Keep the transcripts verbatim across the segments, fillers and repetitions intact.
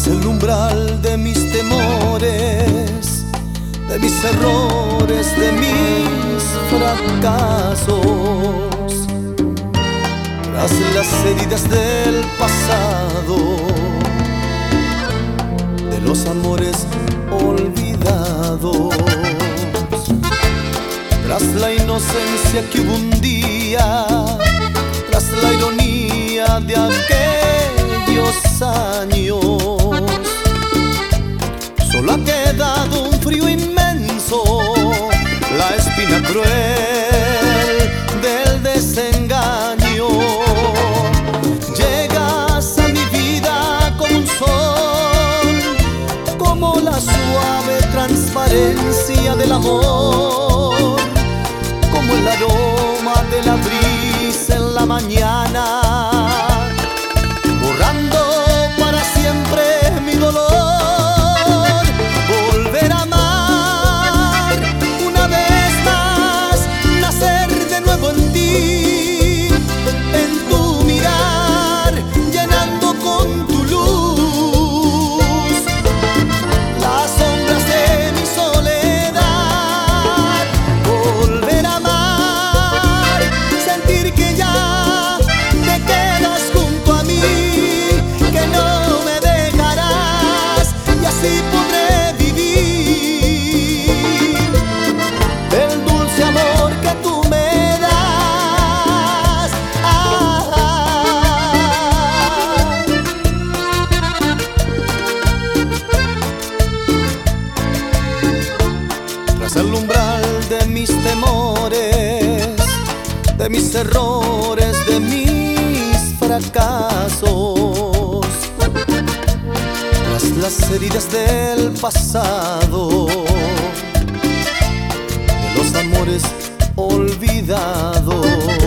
tras el umbral de mis temores, de mis errores, de mis fracasos, tras las heridas del pasado, de los amores olvidados, tras la inocencia que hubo un día, tras la ironía de aquellos años, solo ha quedado un frío inmenso, la espina cruel del desengaño. Llegas a mi vida como un sol, como la suave transparencia del amor, como el aroma de la brisa en la mañana, borrando para siempre mi dolor. Volver a amar una vez más, nacer de nuevo en ti, en tu mirar, llenando con tu luz las sombras de mi soledad. Volver a amar, sentir que ya te quedas junto a mí, que no me dejarás y así podré vivir el dulce amor que tú me das. Ah, ah, ah. Tras el umbral de mis temores, de mis errores, de mis fracasos, tras las heridas del pasado, de los amores olvidados,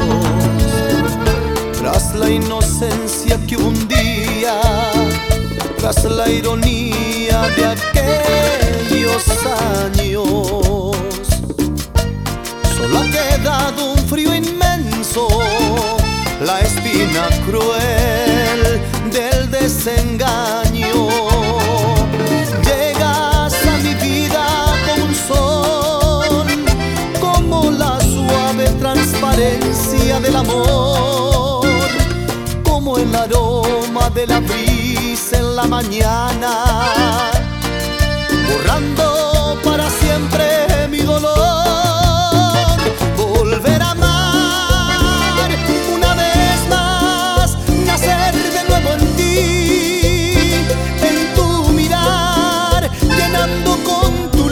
tras la inocencia que hubo un día, tras la ironía de aquellos años, solo ha quedado un frío inmenso, la espina cruel del desengaño. Llegas a mi vida como un sol, como la suave transparencia del amor, como el aroma de la brisa en la mañana, borrando para siempre mi dolor. Volver a amar una vez más, nacer de nuevo en ti, en tu mirar, llenando con tu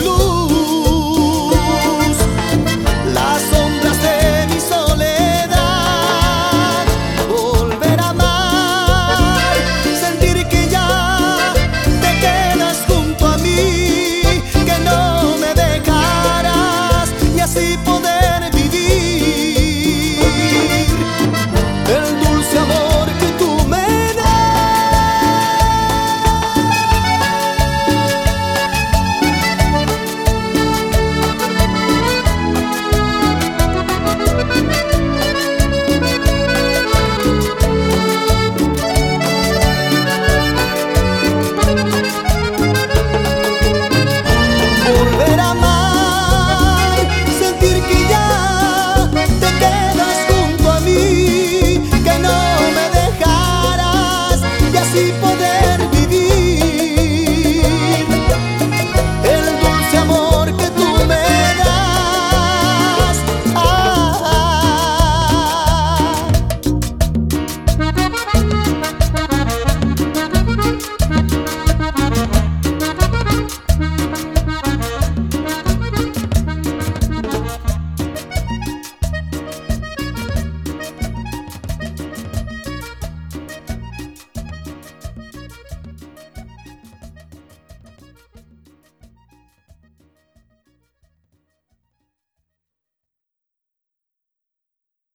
luz las sombras de mi soledad. Volver a amar, sentir que ya te quedas junto a mí, que no me dejarás y así poder vivir el dulce amor que tú me volver a amar, sentir que ya te quedas junto a mí, que no me dejarás y así